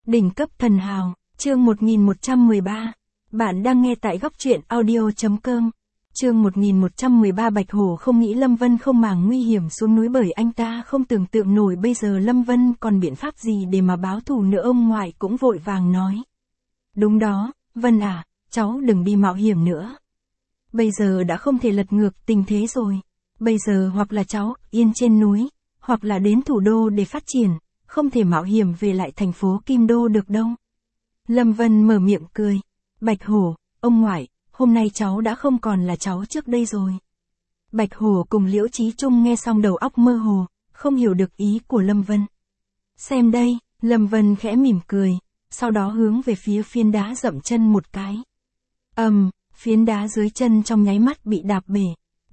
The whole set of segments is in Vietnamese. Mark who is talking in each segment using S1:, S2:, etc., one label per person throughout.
S1: Đỉnh cấp thần hào, chương 1113. Bạn đang nghe tại góc truyện audio.com. Chương 1113. Bạch Hổ không nghĩ Lâm Vân không màng nguy hiểm xuống núi, bởi anh ta không tưởng tượng nổi bây giờ Lâm Vân còn biện pháp gì để mà báo thù nữa. Ông ngoại cũng vội vàng nói. Đúng đó, Vân à, cháu đừng đi mạo hiểm nữa. Bây giờ đã không thể lật ngược tình thế rồi. Bây giờ hoặc là cháu yên trên núi, hoặc là đến thủ đô để phát triển, không thể mạo hiểm về lại thành phố Kim Đô được đâu. Lâm Vân mở miệng cười. Bạch Hổ, ông ngoại, hôm nay cháu đã không còn là cháu trước đây rồi. Bạch Hổ cùng Liễu Chí Trung nghe xong đầu óc mơ hồ, không hiểu được ý của Lâm Vân. Xem đây, Lâm Vân khẽ mỉm cười, sau đó hướng về phía phiến đá dậm chân một cái. Phiến đá dưới chân trong nháy mắt bị đạp bể.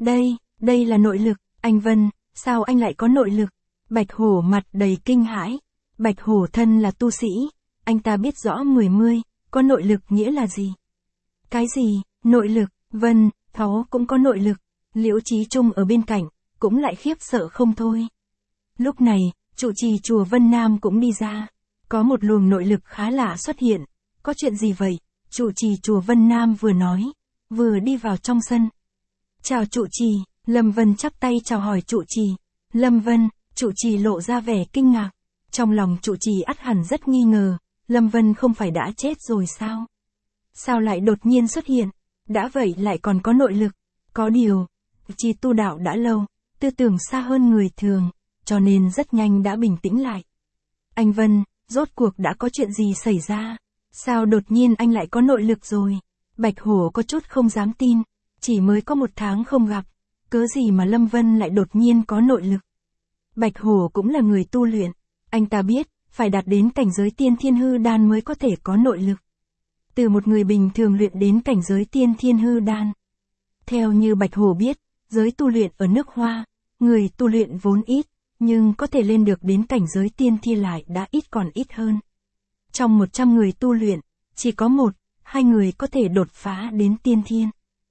S1: Đây là nội lực. Anh Vân, sao anh lại có nội lực? Bạch Hổ mặt đầy kinh hãi. Bạch Hổ thân là tu sĩ, anh ta biết rõ mươi, có nội lực nghĩa là gì? Cái gì, nội lực? Vân, Tháo cũng có nội lực. Liễu Chí Trung ở bên cạnh, cũng lại khiếp sợ không thôi. Lúc này, trụ trì chùa Vân Nam cũng đi ra. Có một luồng nội lực khá lạ xuất hiện. Có chuyện gì vậy? Trụ trì chùa Vân Nam vừa nói, vừa đi vào trong sân. Chào trụ trì. Lâm Vân chắp tay chào hỏi trụ trì. Lâm Vân, trụ trì lộ ra vẻ kinh ngạc. Trong lòng trụ trì ắt hẳn rất nghi ngờ, Lâm Vân không phải đã chết rồi sao? Sao lại đột nhiên xuất hiện? Đã vậy lại còn có nội lực. Có điều, trì tu đạo đã lâu, tư tưởng xa hơn người thường, cho nên rất nhanh đã bình tĩnh lại. Anh Vân, rốt cuộc đã có chuyện gì xảy ra? Sao đột nhiên anh lại có nội lực rồi? Bạch Hổ có chút không dám tin, chỉ mới có 1 tháng không gặp, cớ gì mà Lâm Vân lại đột nhiên có nội lực? Bạch Hổ cũng là người tu luyện, anh ta biết, phải đạt đến cảnh giới tiên thiên hư đan mới có thể có nội lực. Từ một người bình thường luyện đến cảnh giới tiên thiên hư đan. Theo như Bạch Hổ biết, giới tu luyện ở nước Hoa, người tu luyện vốn ít, nhưng có thể lên được đến cảnh giới tiên thiên lại đã ít còn ít hơn. Trong 100 người tu luyện, chỉ có 1-2 người có thể đột phá đến tiên thiên.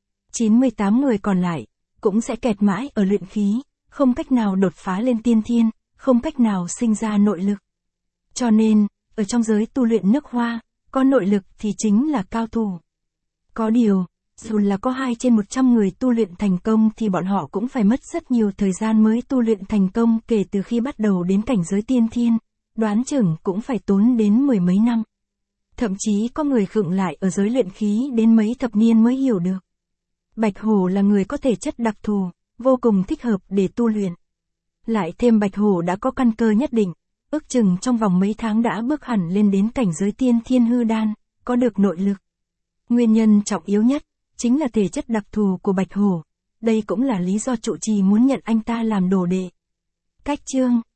S1: 98 người còn lại, cũng sẽ kẹt mãi ở luyện khí, không cách nào đột phá lên tiên thiên, không cách nào sinh ra nội lực. Cho nên, ở trong giới tu luyện nước Hoa, có nội lực thì chính là cao thủ. Có điều, dù là có 2 trên 100 người tu luyện thành công thì bọn họ cũng phải mất rất nhiều thời gian mới tu luyện thành công. Kể từ khi bắt đầu đến cảnh giới tiên thiên, đoán chừng cũng phải tốn đến 10 mấy năm. Thậm chí có người khựng lại ở giới luyện khí đến mấy thập niên mới hiểu được. Bạch Hổ là người có thể chất đặc thù, vô cùng thích hợp để tu luyện. Lại thêm Bạch Hổ đã có căn cơ nhất định, ước chừng trong vòng mấy tháng đã bước hẳn lên đến cảnh giới tiên thiên hư đan, có được nội lực. Nguyên nhân trọng yếu nhất, chính là thể chất đặc thù của Bạch Hổ. Đây cũng là lý do trụ trì muốn nhận anh ta làm đồ đệ. Cách chương